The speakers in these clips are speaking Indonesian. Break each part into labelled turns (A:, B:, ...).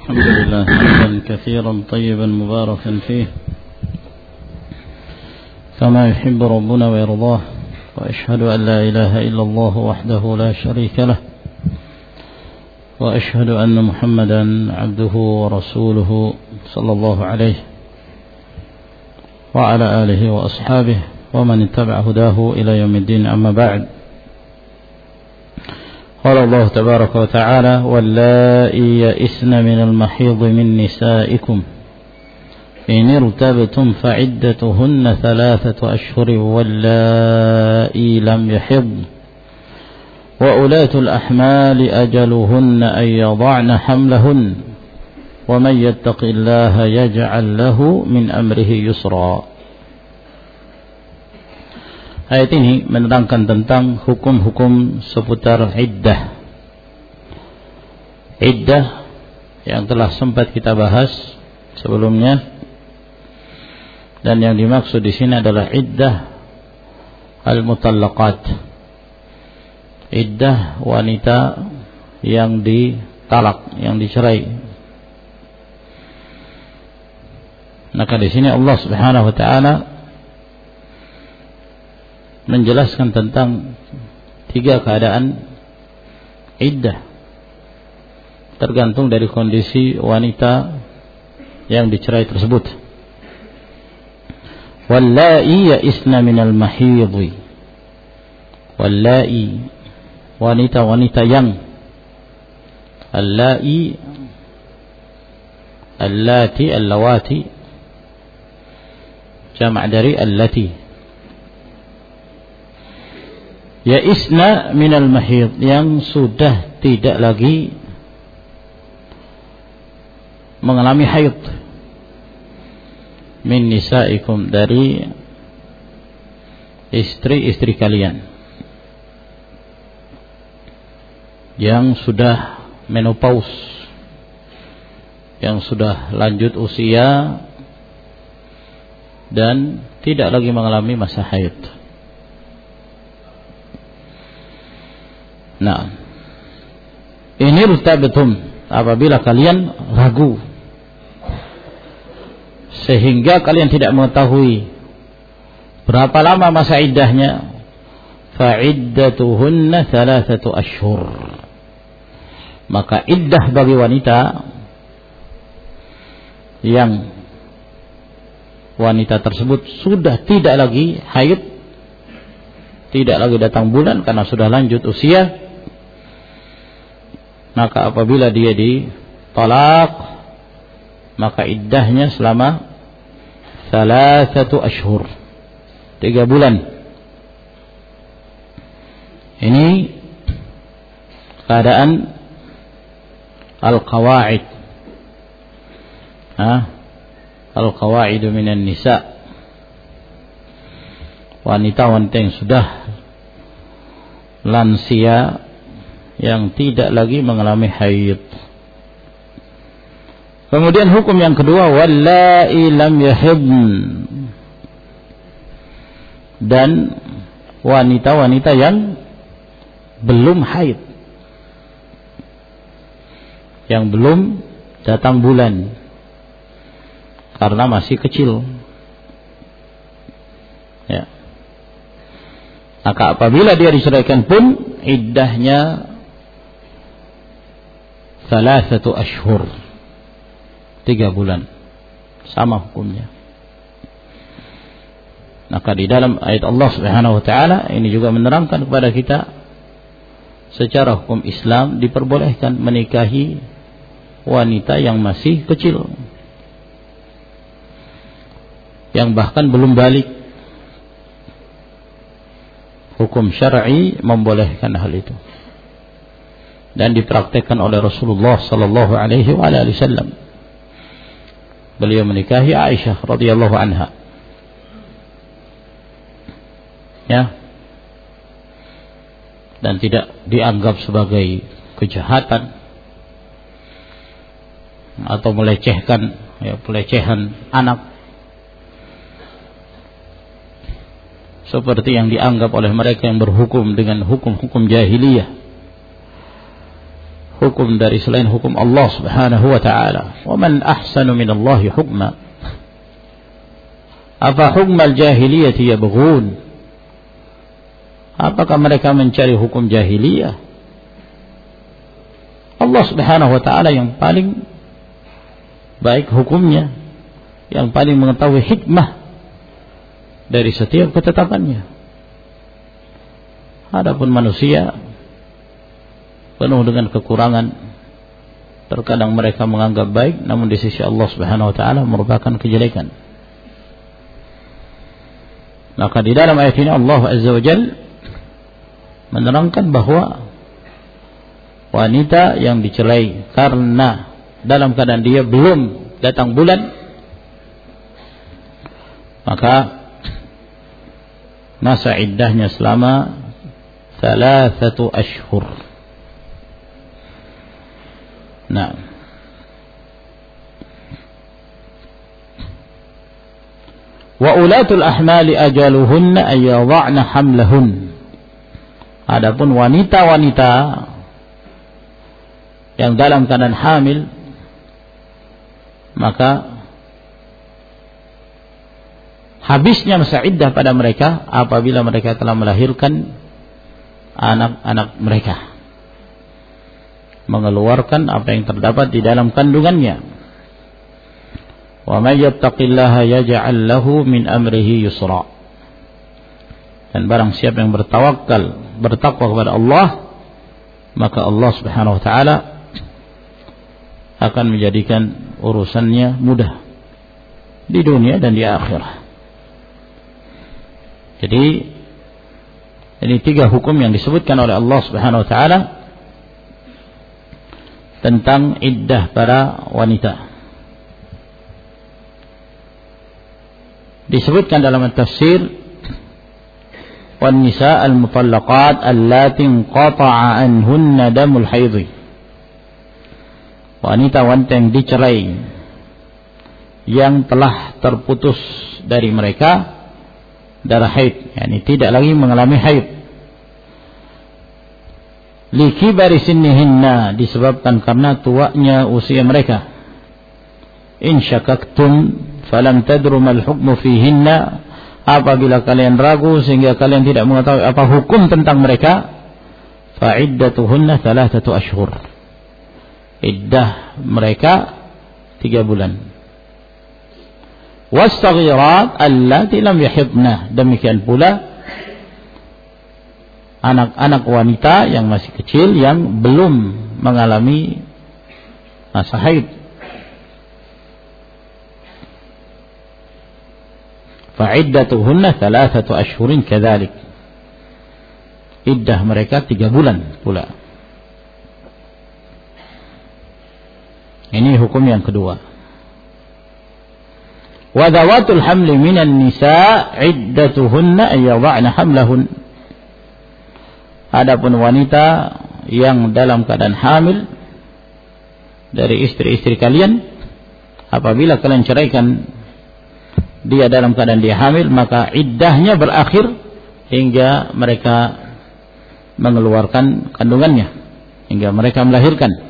A: الحمد لله حمدا كثيرا طيبا مباركا فيه كما يحب ربنا ويرضاه، وأشهد أن لا إله إلا الله وحده لا شريك له، وأشهد أن محمدا عبده ورسوله صلى الله عليه وعلى آله وأصحابه ومن اتبع هداه إلى يوم الدين. أما بعد، قال الله تبارك وتعالى: واللائي يئسن من المحيض من نسائكم إن ارتبتم فعدتهن 3 أشهر واللائي لم يحضن وأولاة الأحمال أجلهن أن يضعن حملهن ومن يتق الله يجعل له من أمره يسرا. Ayat ini menerangkan tentang hukum-hukum seputar iddah. Iddah yang telah sempat kita bahas sebelumnya, dan yang dimaksud di sini adalah iddah al-mutallaqat, iddah wanita yang ditalak, yang dicerai. Maka di sini Allah Subhanahu wa taala menjelaskan tentang 3 keadaan iddah, tergantung dari kondisi wanita yang dicerai tersebut. Walla'i ya'isna minal mahidhi, walla'i, wanita-wanita yang, alla'i, allati, allawati, jama' dari allati. Ya'isna minal mahid, yang sudah tidak lagi mengalami haid, min nisaikum, dari istri-istri kalian yang sudah menopause, yang sudah lanjut usia dan tidak lagi mengalami masa haid. Nah, ini irtabtum, apabila kalian ragu sehingga kalian tidak mengetahui berapa lama masa iddahnya, fa'iddatuhunna 3 ashhur, maka iddah bagi wanita yang wanita tersebut sudah tidak lagi haid, tidak lagi datang bulan karena sudah lanjut usia, maka apabila dia ditalak, maka iddahnya selama 3 ashhur, 3 bulan. Ini keadaan al-qawaid, al-qawaidu minan nisa, wanita-wanita yang sudah lansia, yang tidak lagi mengalami haid. Kemudian hukum yang kedua, wallahi lam yahidn, dan wanita-wanita yang belum haid, yang belum datang bulan karena masih kecil. Ya. Maka apabila dia diceraikan pun iddahnya 3 ashhur, 3 bulan, sama hukumnya. Maka di dalam ayat Allah Subhanahu wa taala ini juga menerangkan kepada kita secara hukum Islam diperbolehkan menikahi wanita yang masih kecil, yang bahkan belum balik. Hukum syar'i membolehkan hal itu, dan dipraktikkan oleh Rasulullah sallallahu alaihi wasallam. Beliau menikahi Aisyah radhiyallahu anha. Ya. Dan tidak dianggap sebagai kejahatan atau melecehkan, pelecehan anak seperti yang dianggap oleh mereka yang berhukum dengan hukum-hukum jahiliyah, hukum dari selain hukum Allah Subhanahu wa ta'ala. Wa man ahsanu minallahi hukma. Apa hukmal jahiliyati yabghun? Apakah mereka mencari hukum jahiliyah? Allah Subhanahu wa ta'ala yang paling baik hukumnya, yang paling mengetahui hikmah dari setiap ketetapannya. Adapun manusia penuh dengan kekurangan. Terkadang mereka menganggap baik, namun di sisi Allah Subhanahu wa ta'ala merupakan kejelekan. Maka di dalam ayat ini Allah Azza wa Jalla menerangkan bahwa wanita yang dicerai karena dalam keadaan dia belum datang bulan, maka masa iddahnya selama 3 ashhur. Nah, wa ulatul ahmali ajaluhunna ay yadh'na hamlahun. Adapun wanita-wanita yang dalam keadaan hamil, maka habisnya masa iddah pada mereka apabila mereka telah melahirkan anak-anak mereka, mengeluarkan apa yang terdapat di dalam kandungannya. Wa may yattaqillaha yaj'al lahu min amrihi yusra. Dan barang siapa yang bertakwa kepada Allah, maka Allah Subhanahu wa ta'ala akan menjadikan urusannya mudah di dunia dan di akhirat. Jadi ini 3 hukum yang disebutkan oleh Allah Subhanahu wa ta'ala tentang iddah para wanita. Disebutkan dalam tafsir, wan nisa al-mutallaqat allati inqata'a anhunna damul haidh. Wanita-wanita yang dicerai yang telah terputus dari mereka darah haid, yakni tidak lagi mengalami haid. Likibari sinnihinna, disebabkan karena tuanya usia mereka. In syakaktum falam tadru mal hukmu fihinna, apabila kalian ragu sehingga kalian tidak mengetahui apa hukum tentang mereka, fa iddatuhunna 3 ashhur. Iddah mereka 3 bulan. Was-saghirat allati lam yahidna, demikian pula anak-anak wanita yang masih kecil yang belum mengalami masa haid. Fa iddatuhunna 3 ashhurin kadzalik. Iddah mereka 3 bulan pula. Ini hukum yang kedua. Wa dhawatul hamli minan nisa iddatuhunna ay yadh'na hamlahun. Adapun wanita yang dalam keadaan hamil dari istri-istri kalian, apabila kalian ceraikan dia dalam keadaan dia hamil, maka iddahnya berakhir hingga mereka mengeluarkan kandungannya, hingga mereka melahirkan.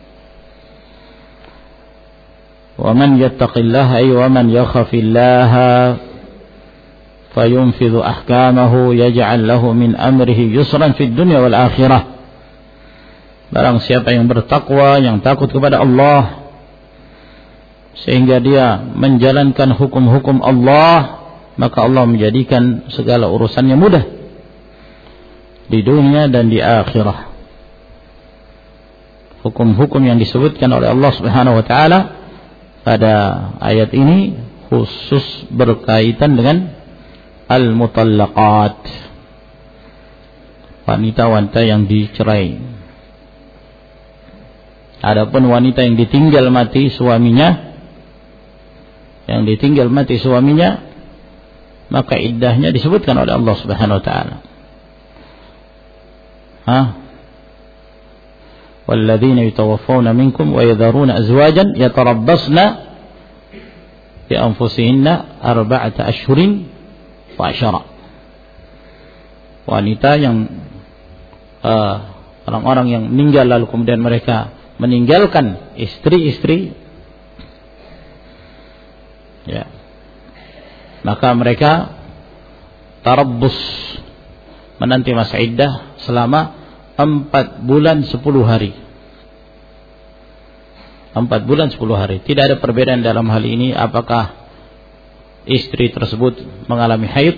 A: وَمَنْ يَتَّقِ اللَّهَ أَيْ وَمَنْ يَخَافِ اللَّهَ فَيُنْفِذُ أَحْكَامَهُ يَجْعَلْ لَهُ مِنْ أَمْرِهِ يُسْرًا فِي الدُّنْيَا وَالْآخِرَةِ. Barang siapa yang bertakwa, yang takut kepada Allah, sehingga dia menjalankan hukum-hukum Allah, maka Allah menjadikan segala urusannya mudah di dunia dan di akhirat. Hukum-hukum yang disebutkan oleh Allah Subhanahu wa ta'ala pada ayat ini khusus berkaitan dengan al-mutallaqat, wanita-wanita yang dicerai. Adapun wanita yang ditinggal mati suaminya, maka iddahnya disebutkan oleh Allah Subhanahu wa ta'ala. والذين يتوفون منكم ويذرون أزواجا يتربصن بأنفسهن 4 أشهر وعشرة. Wanita yang orang-orang yang meninggal lalu kemudian mereka meninggalkan istri-istri, ya, maka mereka tarabbus, menanti masa iddah selama 4 bulan 10 hari. 4 bulan 10 hari. Tidak ada perbedaan dalam hal ini apakah istri tersebut mengalami haid,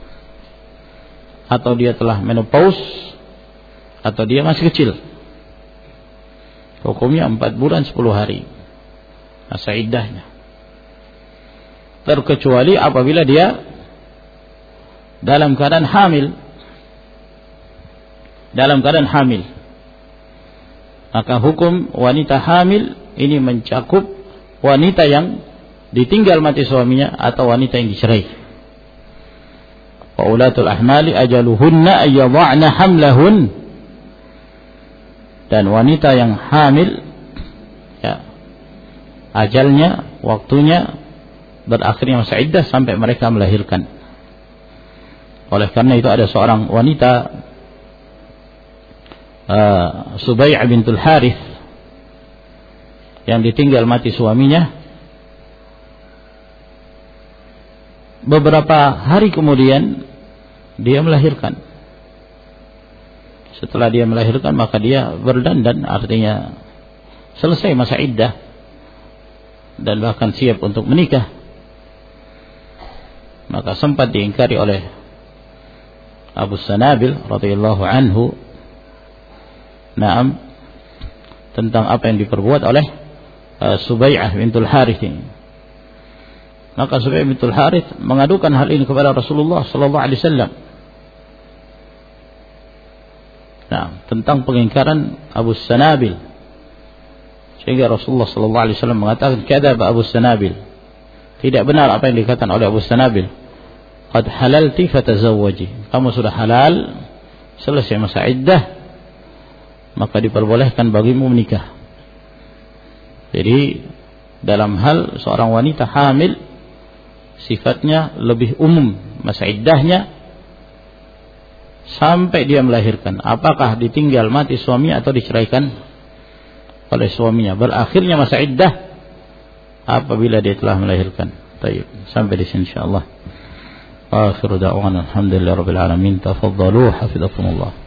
A: atau dia telah menopause, atau dia masih kecil. Hukumnya 4 bulan 10 hari masa iddahnya. Terkecuali apabila dia dalam keadaan hamil. Dalam keadaan hamil, maka hukum wanita hamil ini mencakup wanita yang ditinggal mati suaminya atau wanita yang dicerai. Wa ulatul ahmali ajaluhunna ayyadha'na hamlahun. Dan wanita yang hamil, ya, ajalnya, waktunya berakhirnya masa iddah sampai mereka melahirkan. Oleh karena itu ada seorang wanita, Subai' bintul Harith, yang ditinggal mati suaminya. Beberapa hari kemudian dia melahirkan. Setelah dia melahirkan maka dia berdandan, artinya selesai masa iddah dan bahkan siap untuk menikah. Maka sempat diingkari oleh Abu Sanabil radhiyallahu anhu, Naam, tentang apa yang diperbuat oleh Subai'ah bintul Harith ini. Maka Subai'ah bintul Harith mengadukan hal ini kepada Rasulullah sallallahu alaihi wasallam. Nah, tentang pengingkaran Abu Sanabil. Sehingga Rasulullah sallallahu alaihi wasallam mengatakan, "Kadzaba Abu Sanabil." Tidak benar apa yang dikatakan oleh Abu Sanabil. "Qad halalti fatazawwaji." Kamu sudah halal, selesai masa iddah, maka diperbolehkan bagimu menikah. Jadi dalam hal seorang wanita hamil, sifatnya lebih umum masa iddahnya sampai dia melahirkan. Apakah ditinggal mati suami atau diceraikan oleh suaminya. Berakhirnya masa iddah apabila dia telah melahirkan. Baik, sampai di sini insyaallah. Akhiru da'wana alhamdulillahirabbil alamin. Tafaddalu hafizakumullah.